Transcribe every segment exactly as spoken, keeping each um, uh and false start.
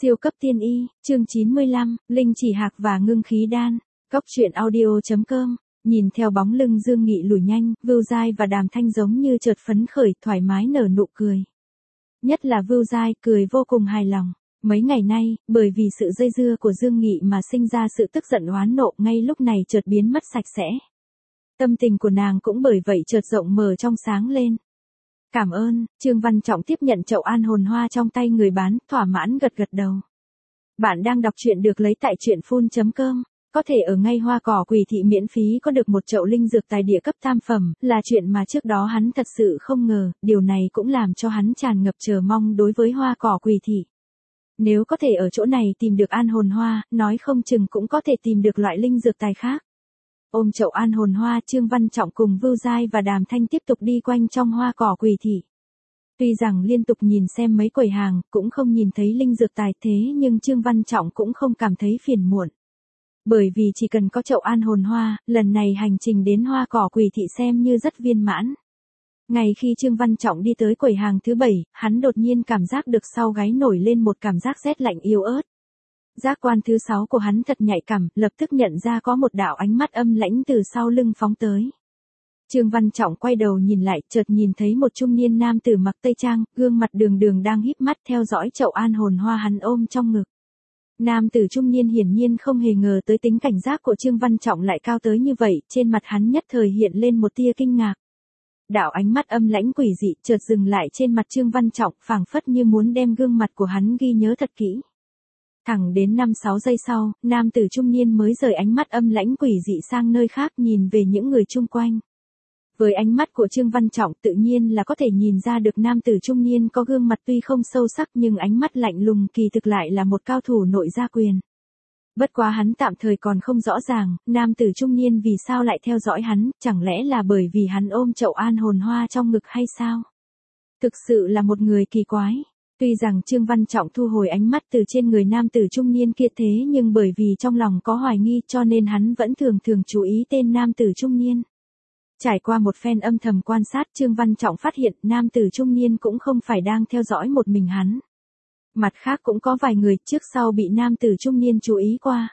Siêu cấp tiên y, chương chín mươi lăm, linh chỉ hạc và ngưng khí đan. Cốc truyện audio chấm com. Nhìn theo bóng lưng Dương Nghị lùi nhanh, Vưu Giai và Đàm Thanh giống như chợt phấn khởi, thoải mái nở nụ cười. Nhất là Vưu Giai cười vô cùng hài lòng. Mấy ngày nay, bởi vì sự dây dưa của Dương Nghị mà sinh ra sự tức giận oán nộ, ngay lúc này chợt biến mất sạch sẽ. Tâm tình của nàng cũng bởi vậy chợt rộng mở trong sáng lên. Cảm ơn. Trương Văn Trọng tiếp nhận chậu an hồn hoa trong tay người bán, thỏa mãn gật gật đầu. Bạn đang đọc truyện được lấy tại truyện phun chấm com. Có thể ở ngay Hoa Cỏ Quỷ Thị miễn phí có được một chậu linh dược tài địa cấp tam phẩm, là chuyện mà trước đó hắn thật sự không ngờ, điều này cũng làm cho hắn tràn ngập chờ mong đối với Hoa Cỏ Quỷ Thị. Nếu có thể ở chỗ này tìm được an hồn hoa, nói không chừng cũng có thể tìm được loại linh dược tài khác. Ôm chậu an hồn hoa, Trương Văn Trọng cùng Vưu Giai và Đàm Thanh tiếp tục đi quanh trong Hoa Cỏ Quỷ Thị. Tuy rằng liên tục nhìn xem mấy quầy hàng, cũng không nhìn thấy linh dược tài, thế nhưng Trương Văn Trọng cũng không cảm thấy phiền muộn. Bởi vì chỉ cần có chậu an hồn hoa, lần này hành trình đến Hoa Cỏ Quỷ Thị xem như rất viên mãn. Ngày khi Trương Văn Trọng đi tới quầy hàng thứ bảy, hắn đột nhiên cảm giác được sau gáy nổi lên một cảm giác rét lạnh yếu ớt. Giác quan thứ sáu của hắn thật nhạy cảm, lập tức nhận ra có một đạo ánh mắt âm lãnh từ sau lưng phóng tới. Trương Văn Trọng quay đầu nhìn lại, chợt nhìn thấy một trung niên nam tử mặc tây trang, gương mặt đường đường đang híp mắt theo dõi chậu an hồn hoa hắn ôm trong ngực. Nam tử trung niên hiển nhiên không hề ngờ tới tính cảnh giác của Trương Văn Trọng lại cao tới như vậy, trên mặt hắn nhất thời hiện lên một tia kinh ngạc. Đạo ánh mắt âm lãnh quỷ dị chợt dừng lại trên mặt Trương Văn Trọng, phảng phất như muốn đem gương mặt của hắn ghi nhớ thật kỹ. Thẳng đến năm sáu giây sau, nam tử trung niên mới rời ánh mắt âm lãnh quỷ dị sang nơi khác, nhìn về những người chung quanh. Với ánh mắt của Trương Văn Trọng tự nhiên là có thể nhìn ra được nam tử trung niên có gương mặt tuy không sâu sắc nhưng ánh mắt lạnh lùng, kỳ thực lại là một cao thủ nội gia quyền. Bất quá hắn tạm thời còn không rõ ràng, nam tử trung niên vì sao lại theo dõi hắn, chẳng lẽ là bởi vì hắn ôm chậu an hồn hoa trong ngực hay sao? Thực sự là một người kỳ quái. Tuy rằng Trương Văn Trọng thu hồi ánh mắt từ trên người nam tử trung niên kia, thế nhưng bởi vì trong lòng có hoài nghi cho nên hắn vẫn thường thường chú ý tên nam tử trung niên. Trải qua một phen âm thầm quan sát, Trương Văn Trọng phát hiện nam tử trung niên cũng không phải đang theo dõi một mình hắn. Mặt khác cũng có vài người trước sau bị nam tử trung niên chú ý qua.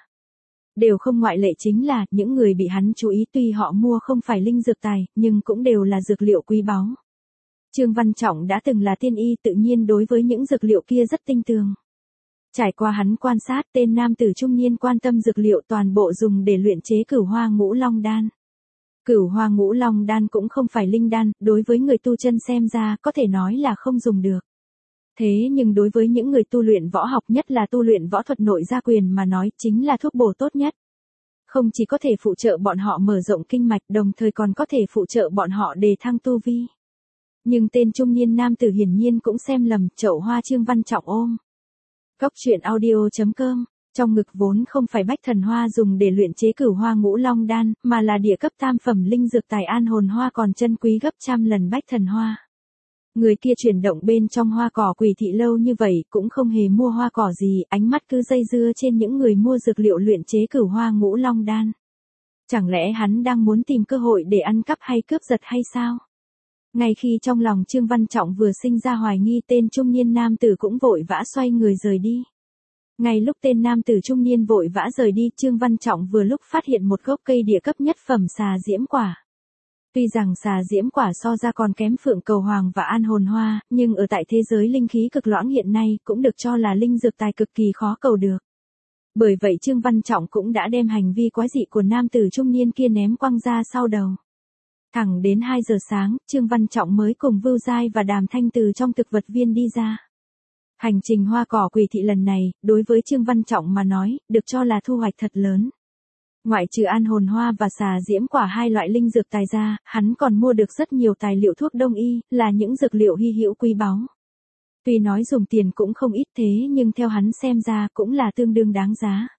Đều không ngoại lệ, chính là những người bị hắn chú ý tuy họ mua không phải linh dược tài, nhưng cũng đều là dược liệu quý báu. Trương Văn Trọng đã từng là tiên y, tự nhiên đối với những dược liệu kia rất tinh tường. Trải qua hắn quan sát, tên nam tử trung niên quan tâm dược liệu toàn bộ dùng để luyện chế Cửu Hoa Ngũ Long đan. Cửu Hoa Ngũ Long đan cũng không phải linh đan, đối với người tu chân xem ra có thể nói là không dùng được. Thế nhưng đối với những người tu luyện võ học, nhất là tu luyện võ thuật nội gia quyền mà nói, chính là thuốc bổ tốt nhất. Không chỉ có thể phụ trợ bọn họ mở rộng kinh mạch, đồng thời còn có thể phụ trợ bọn họ đề thăng tu vi. Nhưng tên trung niên nam tử hiển nhiên cũng xem lầm, chậu hoa Trương Văn Trọng ôm. Cốc truyện audio chấm com. Trong ngực vốn không phải bách thần hoa dùng để luyện chế Cửu Hoa Ngũ Long đan, mà là địa cấp tam phẩm linh dược tài an hồn hoa, còn chân quý gấp trăm lần bách thần hoa. Người kia chuyển động bên trong Hoa Cỏ Quỷ Thị lâu như vậy cũng không hề mua hoa cỏ gì, ánh mắt cứ dây dưa trên những người mua dược liệu luyện chế Cửu Hoa Ngũ Long đan. Chẳng lẽ hắn đang muốn tìm cơ hội để ăn cắp hay cướp giật hay sao? Ngay khi trong lòng Trương Văn Trọng vừa sinh ra hoài nghi, tên trung niên nam tử cũng vội vã xoay người rời đi. Ngay lúc tên nam tử trung niên vội vã rời đi, Trương Văn Trọng vừa lúc phát hiện một gốc cây địa cấp nhất phẩm xà diễm quả. Tuy rằng xà diễm quả so ra còn kém phượng cầu hoàng và an hồn hoa, nhưng ở tại thế giới linh khí cực loãng hiện nay cũng được cho là linh dược tài cực kỳ khó cầu được. Bởi vậy Trương Văn Trọng cũng đã đem hành vi quái dị của nam tử trung niên kia ném quăng ra sau đầu. Thẳng đến hai giờ sáng, Trương Văn Trọng mới cùng Vưu Giai và Đàm Thanh từ trong thực vật viên đi ra. Hành trình Hoa Cỏ Quỷ Thị lần này, đối với Trương Văn Trọng mà nói, được cho là thu hoạch thật lớn. Ngoại trừ an hồn hoa và xà diễm quả hai loại linh dược tài ra, hắn còn mua được rất nhiều tài liệu thuốc đông y, là những dược liệu hy hữu quý báu. Tuy nói dùng tiền cũng không ít, thế nhưng theo hắn xem ra cũng là tương đương đáng giá.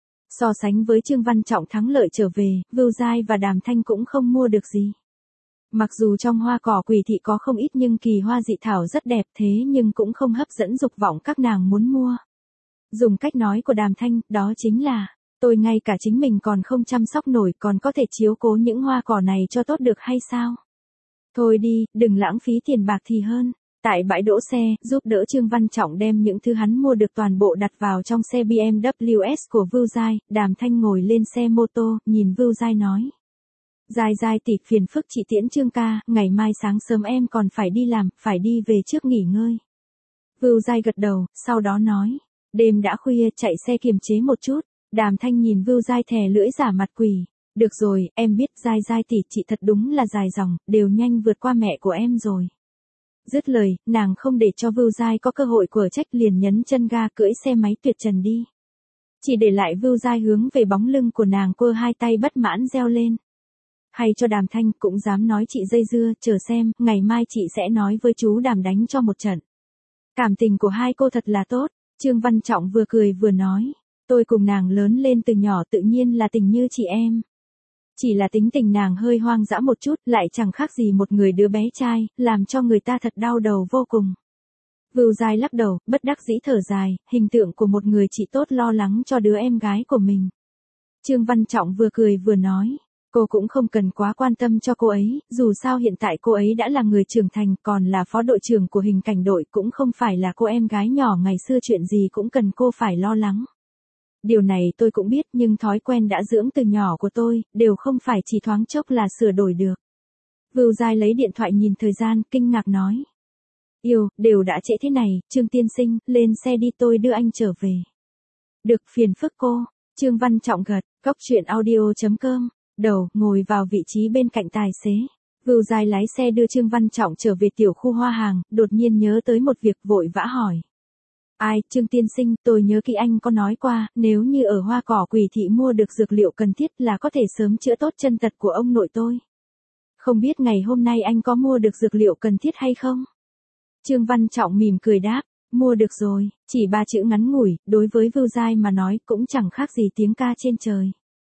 So sánh với Trương Văn Trọng thắng lợi trở về, Vưu Giai và Đàm Thanh cũng không mua được gì. Mặc dù trong Hoa Cỏ Quỷ Thị có không ít nhưng kỳ hoa dị thảo rất đẹp, thế nhưng cũng không hấp dẫn dục vọng các nàng muốn mua. Dùng cách nói của Đàm Thanh, đó chính là, tôi ngay cả chính mình còn không chăm sóc nổi, còn có thể chiếu cố những hoa cỏ này cho tốt được hay sao? Thôi đi, đừng lãng phí tiền bạc thì hơn. Tại bãi đỗ xe, giúp đỡ Trương Văn Trọng đem những thứ hắn mua được toàn bộ đặt vào trong xe bê em vê S của Vưu Giai, Đàm Thanh ngồi lên xe mô tô, nhìn Vưu Giai nói. Giai Giai tỷ, phiền phức chị tiễn Trương ca, ngày mai sáng sớm em còn phải đi làm, phải đi về trước nghỉ ngơi. Vưu Giai gật đầu, sau đó nói. Đêm đã khuya, chạy xe kiềm chế một chút. Đàm Thanh nhìn Vưu Giai thè lưỡi giả mặt quỷ. Được rồi, em biết Giai Giai tỷ, chị thật đúng là dài dòng, đều nhanh vượt qua mẹ của em rồi. Dứt lời, nàng không để cho Vưu Giai có cơ hội quở trách, liền nhấn chân ga cưỡi xe máy tuyệt trần đi. Chỉ để lại Vưu Giai hướng về bóng lưng của nàng quơ hai tay bất mãn reo lên. Hay cho Đàm Thanh, cũng dám nói chị dây dưa, chờ xem, ngày mai chị sẽ nói với chú Đàm đánh cho một trận. Cảm tình của hai cô thật là tốt, Trương Văn Trọng vừa cười vừa nói. Tôi cùng nàng lớn lên từ nhỏ tự nhiên là tình như chị em. Chỉ là tính tình nàng hơi hoang dã một chút, lại chẳng khác gì một người đứa bé trai, làm cho người ta thật đau đầu vô cùng. Vưu Giai lắc đầu, bất đắc dĩ thở dài, hình tượng của một người chị tốt lo lắng cho đứa em gái của mình. Trương Văn Trọng vừa cười vừa nói, cô cũng không cần quá quan tâm cho cô ấy, dù sao hiện tại cô ấy đã là người trưởng thành, còn là phó đội trưởng của hình cảnh đội, cũng không phải là cô em gái nhỏ ngày xưa, chuyện gì cũng cần cô phải lo lắng. Điều này tôi cũng biết, nhưng thói quen đã dưỡng từ nhỏ của tôi, đều không phải chỉ thoáng chốc là sửa đổi được. Vưu Giai lấy điện thoại nhìn thời gian, kinh ngạc nói. Yêu, đều đã trễ thế này, Trương tiên sinh, lên xe đi, tôi đưa anh trở về. Được, phiền phức cô. Trương Văn Trọng gật, cốc truyện audio chấm com, đầu, ngồi vào vị trí bên cạnh tài xế. Vưu Giai lái xe đưa Trương Văn Trọng trở về tiểu khu hoa hàng, đột nhiên nhớ tới một việc, vội vã hỏi. Ai, Trương tiên sinh, tôi nhớ kỹ anh có nói qua, nếu như ở Hoa Cỏ Quỷ Thị mua được dược liệu cần thiết là có thể sớm chữa tốt chân tật của ông nội tôi. Không biết ngày hôm nay anh có mua được dược liệu cần thiết hay không? Trương Văn Trọng mỉm cười đáp, mua được rồi, chỉ ba chữ ngắn ngủi, đối với Vưu Giai mà nói cũng chẳng khác gì tiếng ca trên trời.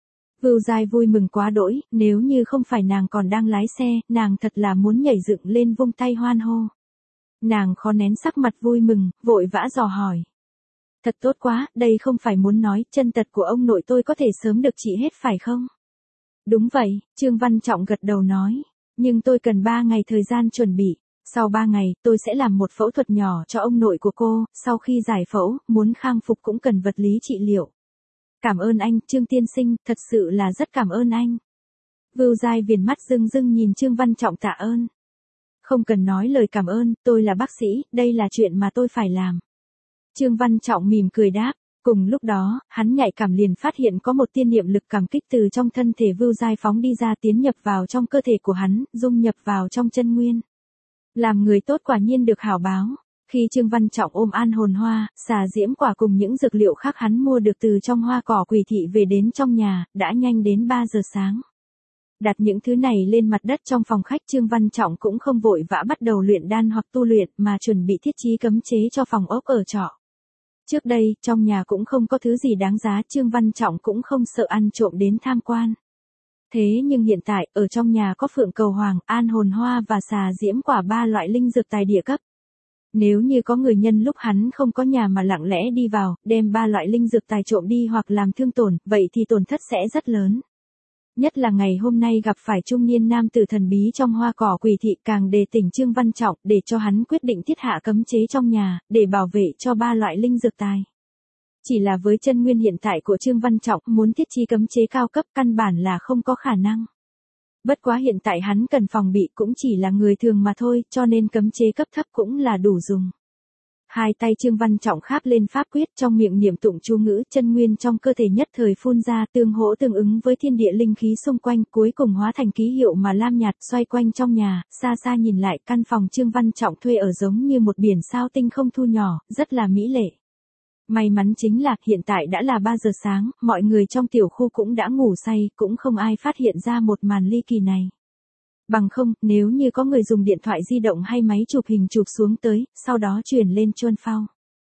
Vưu Giai vui mừng quá đỗi, nếu như không phải nàng còn đang lái xe, nàng thật là muốn nhảy dựng lên vung tay hoan hô. Nàng khó nén sắc mặt vui mừng, vội vã dò hỏi. Thật tốt quá, đây không phải muốn nói, chân tật của ông nội tôi có thể sớm được trị hết phải không? Đúng vậy, Trương Văn Trọng gật đầu nói. Nhưng tôi cần ba ngày thời gian chuẩn bị. Sau ba ngày, tôi sẽ làm một phẫu thuật nhỏ cho ông nội của cô, sau khi giải phẫu, muốn khang phục cũng cần vật lý trị liệu. Cảm ơn anh, Trương tiên sinh, thật sự là rất cảm ơn anh. Vưu Giai viền mắt rưng rưng nhìn Trương Văn Trọng tạ ơn. Không cần nói lời cảm ơn, tôi là bác sĩ, đây là chuyện mà tôi phải làm. Trương Văn Trọng mỉm cười đáp, cùng lúc đó, hắn nhạy cảm liền phát hiện có một tiên niệm lực cảm kích từ trong thân thể Vưu Giai phóng đi ra, tiến nhập vào trong cơ thể của hắn, dung nhập vào trong chân nguyên. Làm người tốt quả nhiên được hảo báo. Khi Trương Văn Trọng ôm an hồn hoa, xà diễm quả cùng những dược liệu khác hắn mua được từ trong Hoa Cỏ Quỷ Thị về đến trong nhà, đã nhanh đến ba giờ sáng. Đặt những thứ này lên mặt đất trong phòng khách, Trương Văn Trọng cũng không vội vã bắt đầu luyện đan hoặc tu luyện, mà chuẩn bị thiết trí cấm chế cho phòng ốc ở trọ. Trước đây, trong nhà cũng không có thứ gì đáng giá, Trương Văn Trọng cũng không sợ ăn trộm đến tham quan. Thế nhưng hiện tại, ở trong nhà có phượng cầu hoàng, an hồn hoa và xà diễm quả, ba loại linh dược tài địa cấp. Nếu như có người nhân lúc hắn không có nhà mà lặng lẽ đi vào, đem ba loại linh dược tài trộm đi hoặc làm thương tổn, vậy thì tổn thất sẽ rất lớn. Nhất là ngày hôm nay gặp phải trung niên nam tử thần bí trong Hoa Cỏ Quỷ Thị, càng đề tỉnh Trương Văn Trọng để cho hắn quyết định thiết hạ cấm chế trong nhà, để bảo vệ cho ba loại linh dược tài. Chỉ là với chân nguyên hiện tại của Trương Văn Trọng, muốn thiết trí cấm chế cao cấp căn bản là không có khả năng. Bất quá hiện tại hắn cần phòng bị cũng chỉ là người thường mà thôi, cho nên cấm chế cấp thấp cũng là đủ dùng. Hai tay Trương Văn Trọng kháp lên pháp quyết, trong miệng niệm tụng chú ngữ, chân nguyên trong cơ thể nhất thời phun ra, tương hỗ tương ứng với thiên địa linh khí xung quanh, cuối cùng hóa thành ký hiệu mà lam nhạt xoay quanh trong nhà. Xa xa nhìn lại, căn phòng Trương Văn Trọng thuê ở giống như một biển sao tinh không thu nhỏ, rất là mỹ lệ. May mắn chính là, hiện tại đã là ba giờ sáng, mọi người trong tiểu khu cũng đã ngủ say, cũng không ai phát hiện ra một màn ly kỳ này. Bằng không, nếu như có người dùng điện thoại di động hay máy chụp hình chụp xuống tới, sau đó truyền lên Chuân Phao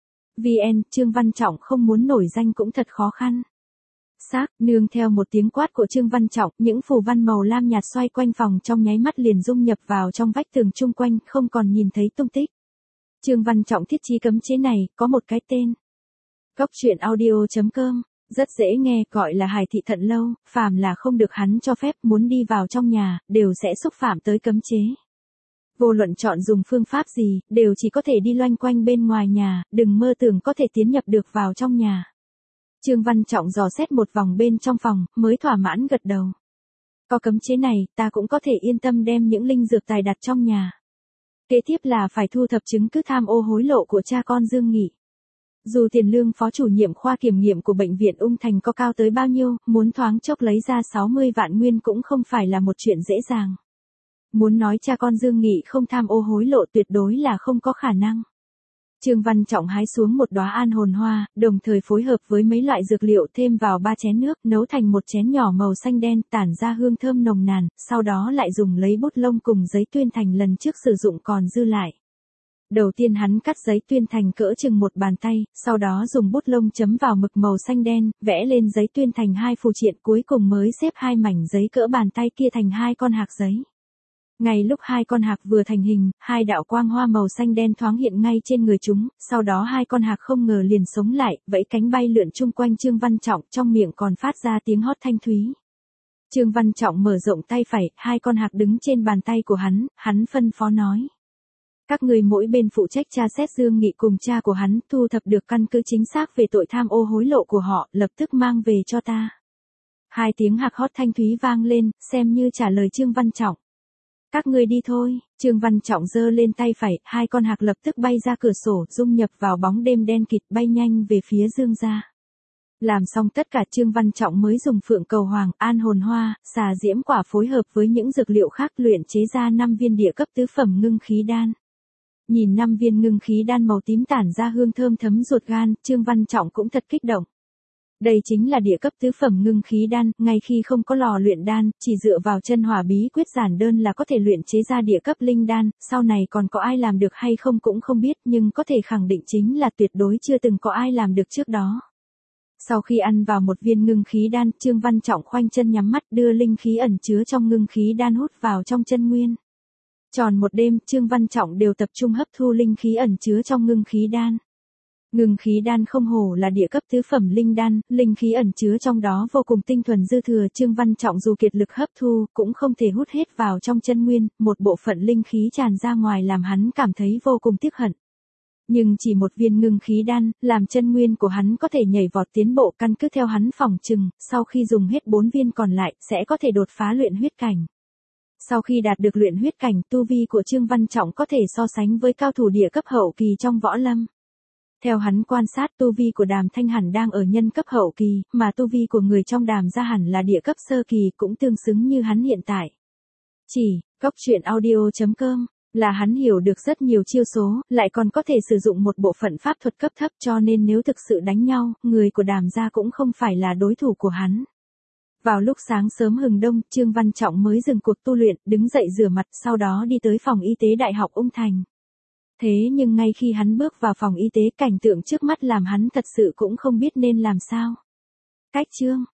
vê en, Trương Văn Trọng không muốn nổi danh cũng thật khó khăn. Xác, nương theo một tiếng quát của Trương Văn Trọng, những phù văn màu lam nhạt xoay quanh phòng trong nháy mắt liền dung nhập vào trong vách tường chung quanh, không còn nhìn thấy tung tích. Trương Văn Trọng thiết trí cấm chế này, có một cái tên. Cốc truyện audio chấm com, rất dễ nghe, gọi là Hải Thị Thận Lâu, phàm là không được hắn cho phép muốn đi vào trong nhà, đều sẽ xúc phạm tới cấm chế. Vô luận chọn dùng phương pháp gì, đều chỉ có thể đi loanh quanh bên ngoài nhà, đừng mơ tưởng có thể tiến nhập được vào trong nhà. Trương Văn Trọng dò xét một vòng bên trong phòng, mới thỏa mãn gật đầu. Có cấm chế này, ta cũng có thể yên tâm đem những linh dược tài đặt trong nhà. Kế tiếp là phải thu thập chứng cứ tham ô hối lộ của cha con Dương Nghị. Dù tiền lương phó chủ nhiệm khoa kiểm nghiệm của bệnh viện Ung Thành có cao tới bao nhiêu, muốn thoáng chốc lấy ra sáu mươi vạn nguyên cũng không phải là một chuyện dễ dàng. Muốn nói cha con Dương Nghị không tham ô hối lộ tuyệt đối là không có khả năng. Trương Văn Trọng hái xuống một đóa an hồn hoa, đồng thời phối hợp với mấy loại dược liệu thêm vào ba chén nước, nấu thành một chén nhỏ màu xanh đen, tản ra hương thơm nồng nàn, sau đó lại dùng lấy bút lông cùng giấy tuyên thành lần trước sử dụng còn dư lại. Đầu tiên hắn cắt giấy tuyên thành cỡ chừng một bàn tay, sau đó dùng bút lông chấm vào mực màu xanh đen, vẽ lên giấy tuyên thành hai phù triện, cuối cùng mới xếp hai mảnh giấy cỡ bàn tay kia thành hai con hạc giấy. Ngay lúc hai con hạc vừa thành hình, hai đạo quang hoa màu xanh đen thoáng hiện ngay trên người chúng, sau đó hai con hạc không ngờ liền sống lại, vẫy cánh bay lượn chung quanh Trương Văn Trọng, trong miệng còn phát ra tiếng hót thanh thúy. Trương Văn Trọng mở rộng tay phải, hai con hạc đứng trên bàn tay của hắn, hắn phân phó nói. Các người mỗi bên phụ trách tra xét Dương Nghị cùng cha của hắn, thu thập được căn cứ chính xác về tội tham ô hối lộ của họ, lập tức mang về cho ta. Hai tiếng hạc hót thanh thúy vang lên, xem như trả lời Trương Văn Trọng. Các người đi thôi, Trương Văn Trọng giơ lên tay phải, hai con hạc lập tức bay ra cửa sổ, dung nhập vào bóng đêm đen kịt, bay nhanh về phía Dương gia. Làm xong tất cả Trương Văn Trọng mới dùng phượng cầu hoàng, an hồn hoa, xà diễm quả phối hợp với những dược liệu khác luyện chế ra năm viên địa cấp tứ phẩm ngưng khí đan. Nhìn năm viên ngưng khí đan màu tím tản ra hương thơm thấm ruột gan, Trương Văn Trọng cũng thật kích động. Đây chính là địa cấp tứ phẩm ngưng khí đan, ngay khi không có lò luyện đan, chỉ dựa vào chân hỏa bí quyết giản đơn là có thể luyện chế ra địa cấp linh đan, sau này còn có ai làm được hay không cũng không biết, nhưng có thể khẳng định chính là tuyệt đối chưa từng có ai làm được trước đó. Sau khi ăn vào một viên ngưng khí đan, Trương Văn Trọng khoanh chân nhắm mắt đưa linh khí ẩn chứa trong ngưng khí đan hút vào trong chân nguyên. Tròn một đêm, Trương Văn Trọng đều tập trung hấp thu linh khí ẩn chứa trong ngưng khí đan. Ngưng khí đan không hổ là địa cấp tứ phẩm linh đan, linh khí ẩn chứa trong đó vô cùng tinh thuần dư thừa, Trương Văn Trọng dù kiệt lực hấp thu, cũng không thể hút hết vào trong chân nguyên, một bộ phận linh khí tràn ra ngoài làm hắn cảm thấy vô cùng tiếc hận. Nhưng chỉ một viên ngưng khí đan, làm chân nguyên của hắn có thể nhảy vọt tiến bộ, căn cứ theo hắn phỏng chừng, sau khi dùng hết bốn viên còn lại, sẽ có thể đột phá luyện huyết cảnh. Sau khi đạt được luyện huyết cảnh, tu vi của Trương Văn Trọng có thể so sánh với cao thủ địa cấp hậu kỳ trong võ lâm. Theo hắn quan sát, tu vi của Đàm Thanh hẳn đang ở nhân cấp hậu kỳ, mà tu vi của người trong Đàm gia hẳn là địa cấp sơ kỳ, cũng tương xứng như hắn hiện tại. Chỉ, góc truyện audio chấm com, là hắn hiểu được rất nhiều chiêu số, lại còn có thể sử dụng một bộ phận pháp thuật cấp thấp, cho nên nếu thực sự đánh nhau, người của Đàm gia cũng không phải là đối thủ của hắn. Vào lúc sáng sớm hừng đông, Trương Văn Trọng mới dừng cuộc tu luyện, đứng dậy rửa mặt, sau đó đi tới phòng y tế Đại học Ung Thành. Thế nhưng ngay khi hắn bước vào phòng y tế, cảnh tượng trước mắt làm hắn thật sự cũng không biết nên làm sao. Cách chương